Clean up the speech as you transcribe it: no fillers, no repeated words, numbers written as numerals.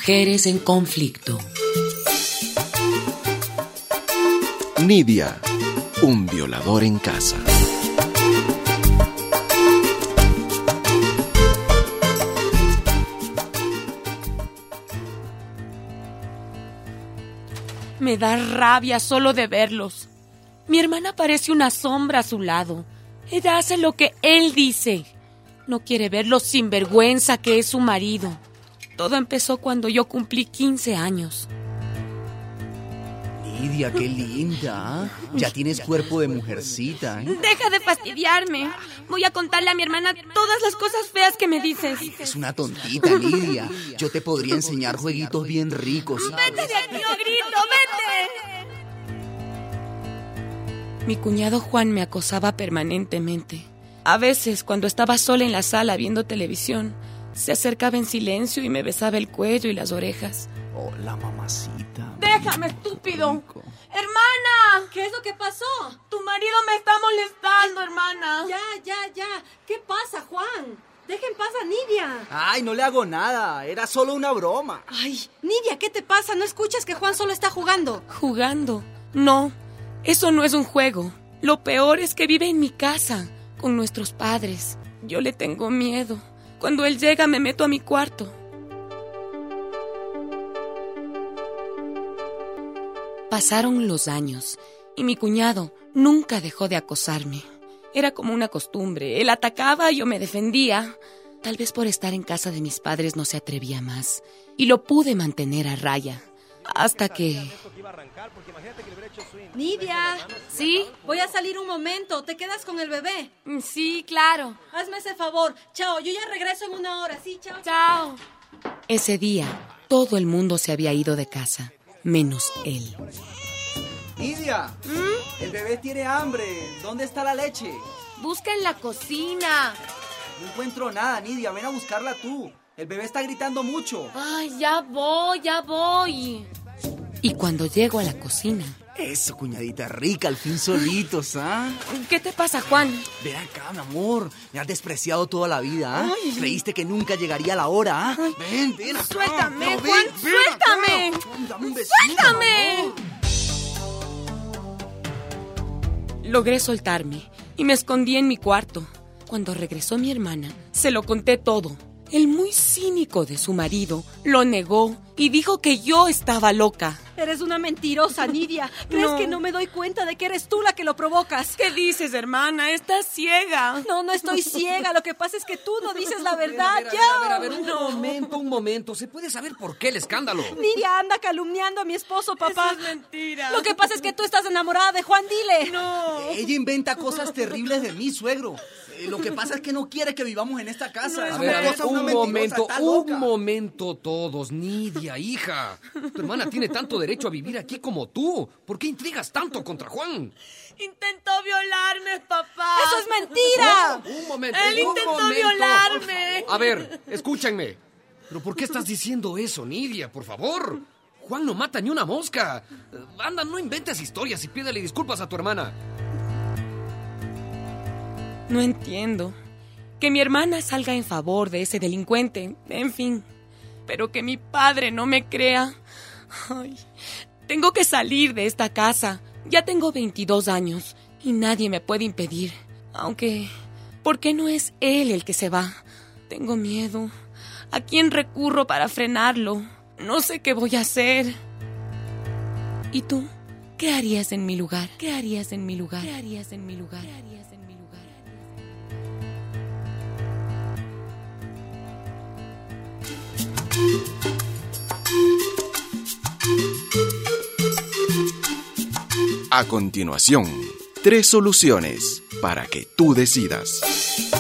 Mujeres en conflicto. Nidia, un violador en casa. Me da rabia solo de verlos. Mi hermana parece una sombra a su lado. Ella hace lo que él dice. No quiere ver lo sinvergüenza que es su marido. Todo empezó cuando yo cumplí 15 años. Nidia, qué linda. Ya tienes cuerpo de mujercita, ¿eh? Deja de fastidiarme. Voy a contarle a mi hermana todas las cosas feas que me dices. Es una tontita, Nidia. Yo te podría enseñar jueguitos bien ricos. ¡Vete de aquí, grito! ¡Vete! Mi cuñado Juan me acosaba permanentemente. A veces, cuando estaba sola en la sala viendo televisión, se acercaba en silencio y me besaba el cuello y las orejas. Hola, mamacita. ¡Déjame, estúpido! ¡Hermana! ¿Qué es lo que pasó? Tu marido me está molestando, hermana. Ya. ¿Qué pasa, Juan? Deja en paz a Nidia. Ay, no le hago nada. Era solo una broma. Ay, Nidia, ¿qué te pasa? ¿No escuchas que Juan solo está jugando? ¿Jugando? No, eso no es un juego. Lo peor es que vive en mi casa, con nuestros padres. Yo le tengo miedo. Cuando él llega, me meto a mi cuarto. Pasaron los años y mi cuñado nunca dejó de acosarme. Era como una costumbre. Él atacaba y yo me defendía. Tal vez por estar en casa de mis padres no se atrevía más. Y lo pude mantener a raya. Hasta que... Nidia. ¿Sí? Voy a salir un momento. ¿Te quedas con el bebé? Sí, claro. Hazme ese favor. Chao, yo ya regreso en 1 hora. Sí, chao. Chao. Ese día, todo el mundo se había ido de casa, menos él. Nidia, el bebé tiene hambre. ¿Dónde está la leche? Busca en la cocina. No encuentro nada, Nidia. Ven a buscarla tú. El bebé está gritando mucho. Ay, ya voy. Y cuando llego a la cocina... Eso, cuñadita rica, al fin solitos, ¿ah? ¿Qué te pasa, Juan? Ven acá, mi amor. Me has despreciado toda la vida, ¿ah? Creíste que nunca llegaría la hora, ¿ah? Ven acá. Suéltame, No, Juan, ven suéltame. acá. Dame un besito, ¡Suéltame! mi amor. Logré soltarme y me escondí en mi cuarto. Cuando regresó mi hermana, se lo conté todo. El muy cínico de su marido lo negó y dijo que yo estaba loca. Eres una mentirosa, Nidia. ¿Crees que no me doy cuenta de que eres tú la que lo provocas? ¿Qué dices, hermana? Estás ciega. No estoy ciega. Lo que pasa es que tú no dices la verdad. A ver, un momento. ¿Se puede saber por qué el escándalo? Nidia anda calumniando a mi esposo, papá. Eso es mentira. Lo que pasa es que tú estás enamorada de Juan, dile. No. Ella inventa cosas terribles de mí, suegro. Lo que pasa es que no quiere que vivamos en esta casa. A ver, Una mentirosa, está loca. un momento todos. Nidia, hija. Tu hermana tiene tanto derecho a vivir aquí como tú. ¿Por qué intrigas tanto contra Juan? Intentó violarme, papá. ¡Eso es mentira! Un momento. Él intentó violarme. A ver, escúchenme. ¿Pero por qué estás diciendo eso, Nidia? Por favor. Juan no mata ni una mosca. Anda, no inventes historias y pídele disculpas a tu hermana. No entiendo. Que mi hermana salga en favor de ese delincuente, en fin. Pero que mi padre no me crea. Ay, tengo que salir de esta casa. Ya tengo 22 años y nadie me puede impedir. Aunque, ¿por qué no es él el que se va? Tengo miedo. ¿A quién recurro para frenarlo? No sé qué voy a hacer. ¿Y tú? ¿Qué harías en mi lugar? ¿Qué harías en mi lugar? ¿Qué harías en mi lugar? ¿Qué harías en mi lugar? A continuación, 3 soluciones para que tú decidas.